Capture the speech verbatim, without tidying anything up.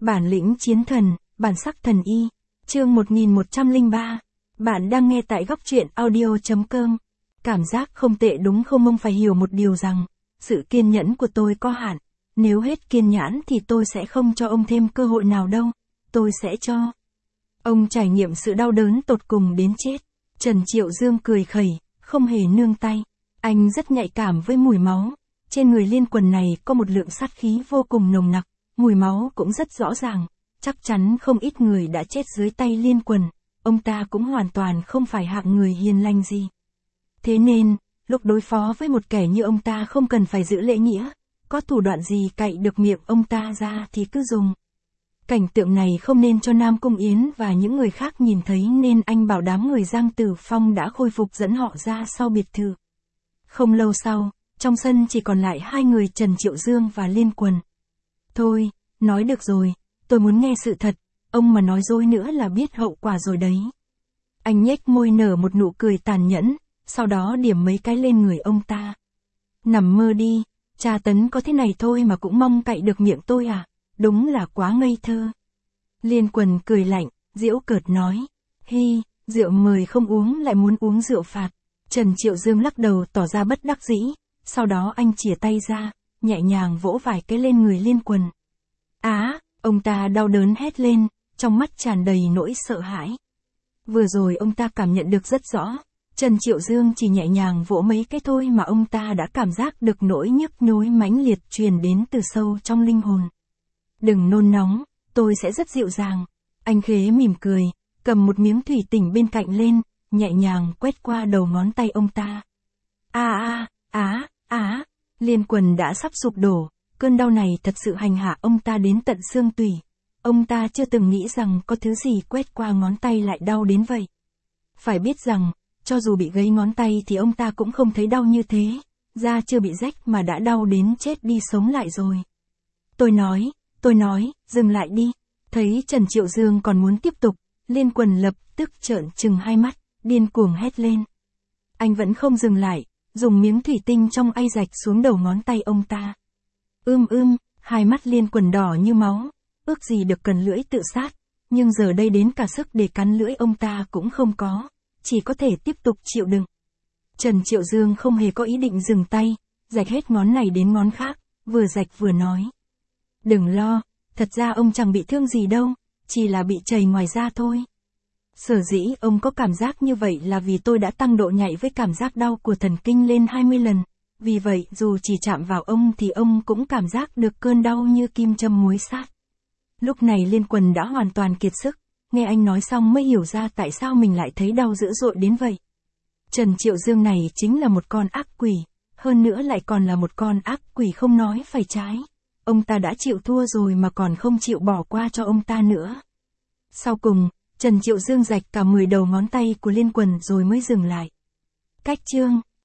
Bản lĩnh chiến thần, bản sắc thần y. Chương một nghìn một trăm lẻ ba. Bạn đang nghe tại góc truyện audio chấm com. Cảm giác không tệ đúng không? Ông phải hiểu một điều rằng, sự kiên nhẫn của tôi có hạn. Nếu hết kiên nhẫn thì tôi sẽ không cho ông thêm cơ hội nào đâu. Tôi sẽ cho ông trải nghiệm sự đau đớn tột cùng đến chết. Trần Triệu Dương cười khẩy, không hề nương tay. Anh rất nhạy cảm với mùi máu. Trên người Liên Quần này có một lượng sát khí vô cùng nồng nặc. Mùi máu cũng rất rõ ràng. Chắc chắn không ít người đã chết dưới tay Liên Quần. Ông ta cũng hoàn toàn không phải hạng người hiền lành gì. Thế nên, lúc đối phó với một kẻ như ông ta không cần phải giữ lễ nghĩa. Có thủ đoạn gì cạy được miệng ông ta ra thì cứ dùng. Cảnh tượng này không nên cho Nam Cung Yến và những người khác nhìn thấy nên anh bảo đám người Giang Tử Phong đã khôi phục dẫn họ ra sau biệt thự. Không lâu sau, trong sân chỉ còn lại hai người Trần Triệu Dương và Liên Quần. Thôi, nói được rồi, tôi muốn nghe sự thật, ông mà nói dối nữa là biết hậu quả rồi đấy. Anh nhếch môi nở một nụ cười tàn nhẫn, sau đó điểm mấy cái lên người ông ta. Nằm mơ đi, tra tấn có thế này thôi mà cũng mong cạy được miệng tôi à, đúng là quá ngây thơ. Liên Quần cười lạnh, giễu cợt nói, hi, rượu mời không uống lại muốn uống rượu phạt. Trần Triệu Dương lắc đầu tỏ ra bất đắc dĩ, sau đó anh chìa tay ra, nhẹ nhàng vỗ vài cái lên người Liên Quần. Á, ông ta đau đớn hét lên, trong mắt tràn đầy nỗi sợ hãi. Vừa rồi ông ta cảm nhận được rất rõ, Trần Triệu Dương chỉ nhẹ nhàng vỗ mấy cái thôi mà ông ta đã cảm giác được nỗi nhức nhối mãnh liệt truyền đến từ sâu trong linh hồn. Đừng nôn nóng, tôi sẽ rất dịu dàng. Anh khế mỉm cười, cầm một miếng thủy tinh bên cạnh lên, nhẹ nhàng quét qua đầu ngón tay ông ta. A a, á, á, Liên Quần đã sắp sụp đổ, cơn đau này thật sự hành hạ ông ta đến tận xương tủy. Ông ta chưa từng nghĩ rằng có thứ gì quét qua ngón tay lại đau đến vậy. Phải biết rằng, cho dù bị gãy ngón tay thì ông ta cũng không thấy đau như thế, da chưa bị rách mà đã đau đến chết đi sống lại rồi. Tôi nói, tôi nói, dừng lại đi. Thấy Trần Triệu Dương còn muốn tiếp tục, Liên Quần lập tức trợn trừng hai mắt, điên cuồng hét lên. Anh vẫn không dừng lại, dùng miếng thủy tinh trong ay rạch xuống đầu ngón tay ông ta. Ưm ưm, hai mắt Liên Quần đỏ như máu, ước gì được cần lưỡi tự sát, nhưng giờ đây đến cả sức để cắn lưỡi ông ta cũng không có, chỉ có thể tiếp tục chịu đựng. Trần Triệu Dương không hề có ý định dừng tay, rạch hết ngón này đến ngón khác, vừa rạch vừa nói. Đừng lo, thật ra ông chẳng bị thương gì đâu, chỉ là bị chảy ngoài da thôi. Sở dĩ ông có cảm giác như vậy là vì tôi đã tăng độ nhạy với cảm giác đau của thần kinh lên hai mươi lần. Vì vậy dù chỉ chạm vào ông thì ông cũng cảm giác được cơn đau như kim châm muối sát. Lúc này Liên Quần đã hoàn toàn kiệt sức, nghe anh nói xong mới hiểu ra tại sao mình lại thấy đau dữ dội đến vậy. Trần Triệu Dương này chính là một con ác quỷ, hơn nữa lại còn là một con ác quỷ không nói phải trái. Ông ta đã chịu thua rồi mà còn không chịu bỏ qua cho ông ta nữa. Sau cùng, Trần Triệu Dương rạch cả mười đầu ngón tay của Liên Quần rồi mới dừng lại. Cách chương